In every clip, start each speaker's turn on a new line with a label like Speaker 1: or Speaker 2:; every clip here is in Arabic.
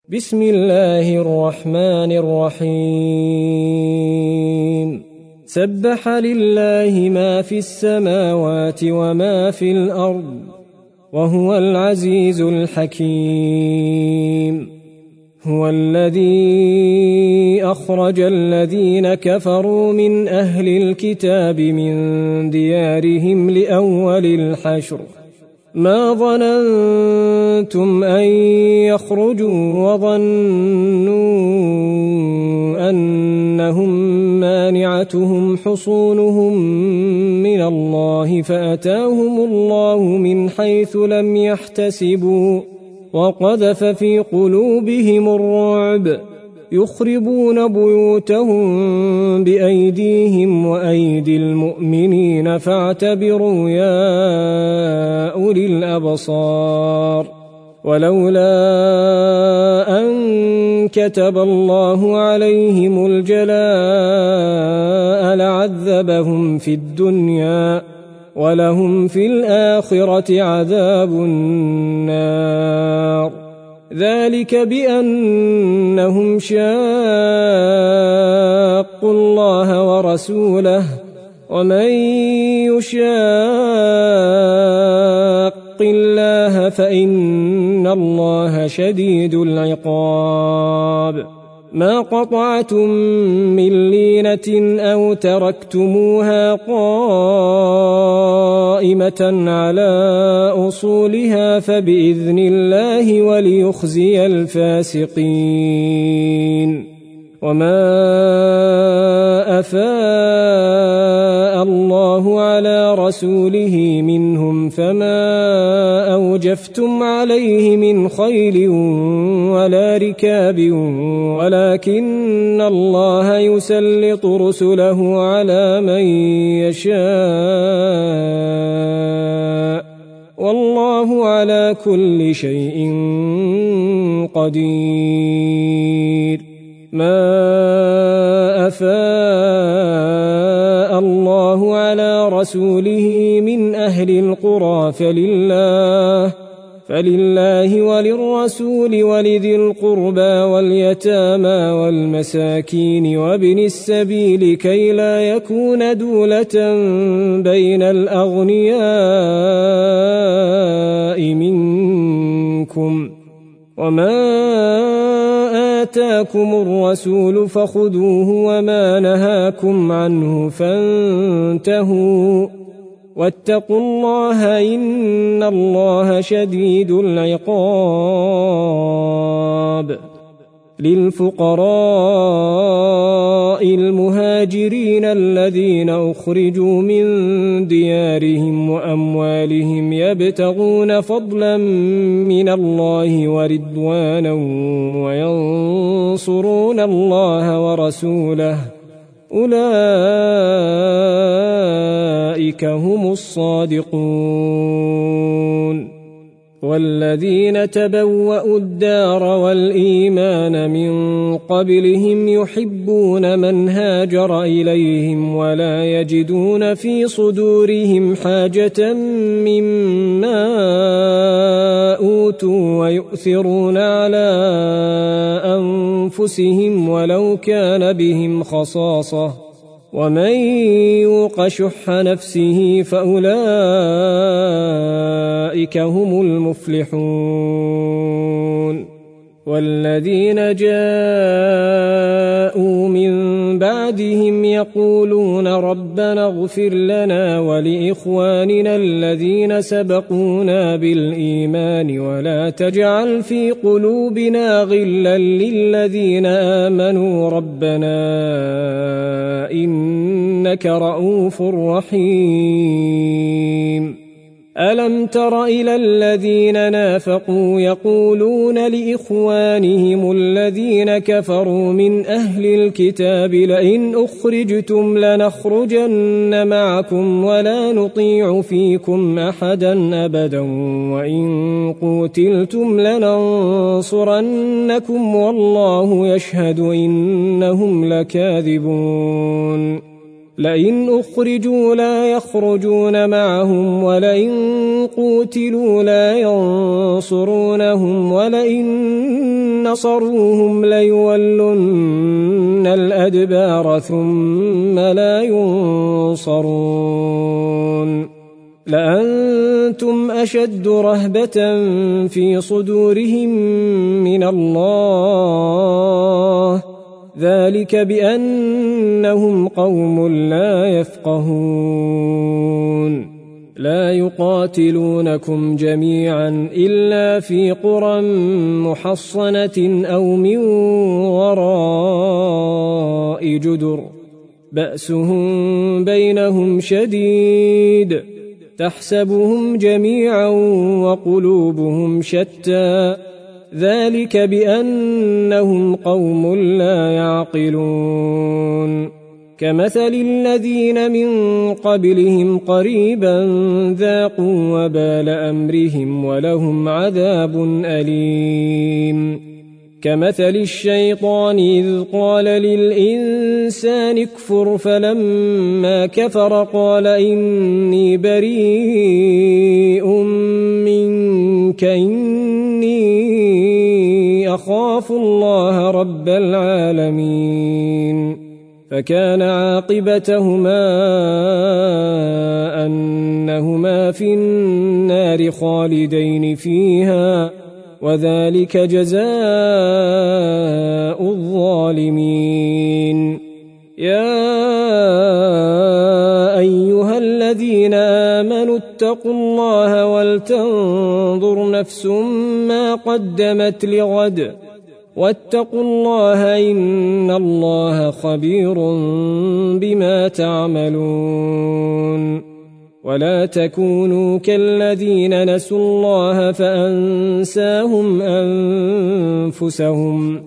Speaker 1: بسم الله الرحمن الرحيم سبح لله ما في السماوات وما في الأرض وهو العزيز الحكيم هو الذي أخرج الذين كفروا من أهل الكتاب من ديارهم لأول الحشر ما ظننتم أن يخرجوا وظنوا أنهم مانعتهم حصونهم من الله فأتاهم الله من حيث لم يحتسبوا وقذف في قلوبهم الرعب يخربون بيوتهم بأيديهم وأيدي المؤمنين فاعتبروا يا أولي الأبصار ولولا أن كتب الله عليهم الجلاء لعذبهم في الدنيا ولهم في الآخرة عذاب النار ذلك بأنهم شاقوا الله ورسوله ومن يشاق الله فإن الله شديد العقاب ما قطعتم من لينة أو تركتموها قائمة على أصولها فبإذن الله وليخزي الفاسقين وما أفاء الله على رسوله منهم فما أوجفتم عليه من خيل ولا ركاب ولكن الله يسلط رسله على من يشاء والله على كل شيء قدير ما أفاء الله على رسوله من أهل القرى فلله وللرسول ولذي القربى واليتامى والمساكين وابن السبيل كي لا يكون دولة بين الأغنياء منكم وما آتاكم الرسول فخذوه وما نهاكم عنه فانتهوا واتقوا الله إن الله شديد العقاب للفقراء المهاجرين الذين أخرجوا من ديارهم وأموالهم يبتغون فضلا من الله ورضوانا وينصرون الله ورسوله أولئك هم الصادقون والذين تبوأوا الدار والإيمان من قبلهم يحبون من هاجر إليهم ولا يجدون في صدورهم حاجة مما أوتوا ويؤثرون على أنفسهم ولو كان بهم خصاصة ومن يوق شح نفسه فأولئك هم المفلحون والذين جاءوا من بعدهم يقولون ربنا اغفر لنا ولإخواننا الذين سبقونا بالإيمان ولا تجعل في قلوبنا غلا للذين آمنوا ربنا إنك رؤوف رحيم ألم تر إلى الذين نافقوا يقولون لإخوانهم الذين كفروا من أهل الكتاب لئن أخرجتم لنخرجن معكم ولا نطيع فيكم أحدا أبدا وإن قوتلتم لننصرنكم والله يشهد إنهم لكاذبون لئن أخرجوا لا يخرجون معهم ولئن قوتلوا لا ينصرونهم ولئن نصروهم ليولن الأدبار ثم لا ينصرون لأنتم أشد رهبة في صدورهم من الله ذلك بأنهم قوم لا يفقهون لا يقاتلونكم جميعا إلا في قرى محصنة أو من وراء جدر بأسهم بينهم شديد تحسبهم جميعا وقلوبهم شتى ذلك بأنهم قوم لا يعقلون كمثل الذين من قبلهم قريبا ذاقوا وبال أمرهم ولهم عذاب أليم كمثل الشيطان إذ قال للإنسان اكفر فلما كفر قال إني بريء منك إني أخاف الله رب العالمين فكان عاقبتهما أنهما في النار خالدين فيها وذلك جزاء الظالمين يا أيها الذين آمنوا اتقوا الله ولتنظر نفس ما قدمت لغد واتقوا الله إن الله خبير بما تعملون ولا تكونوا كالذين نسوا الله فأنساهم أنفسهم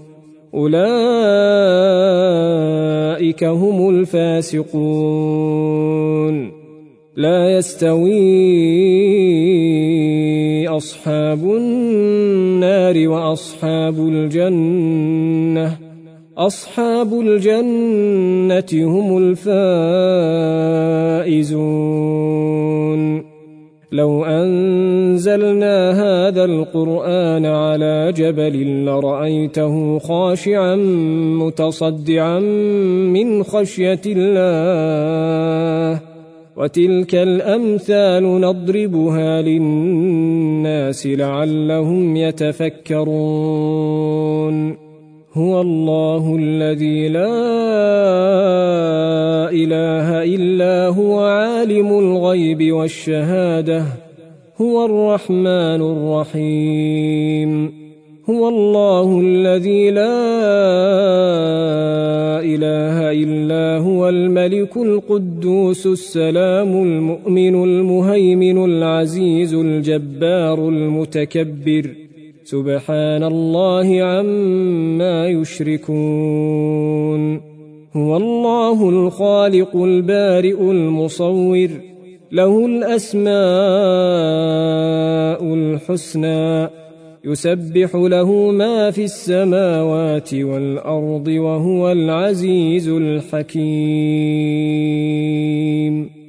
Speaker 1: أولئك هم الفاسقون لا يستوي أصحاب النار وأصحاب الجنة أصحاب الجنة هم الفائزون لو أنزلنا هذا القرآن على جبل لرأيته خاشعا متصدعا من خشية الله وتلك الأمثال نضربها للناس لعلهم يتفكرون هو الله الذي لا إله إلا هو عالم الغيب والشهادة هو الرحمن الرحيم هو الله الذي لا إله إلا هو الملك القدوس السلام المؤمن المهيمن العزيز الجبار المتكبر سبحان الله عما يشركون هو الله الخالق البارئ المصور له الأسماء الحسنى يسبح له ما في السماوات والأرض وهو العزيز الحكيم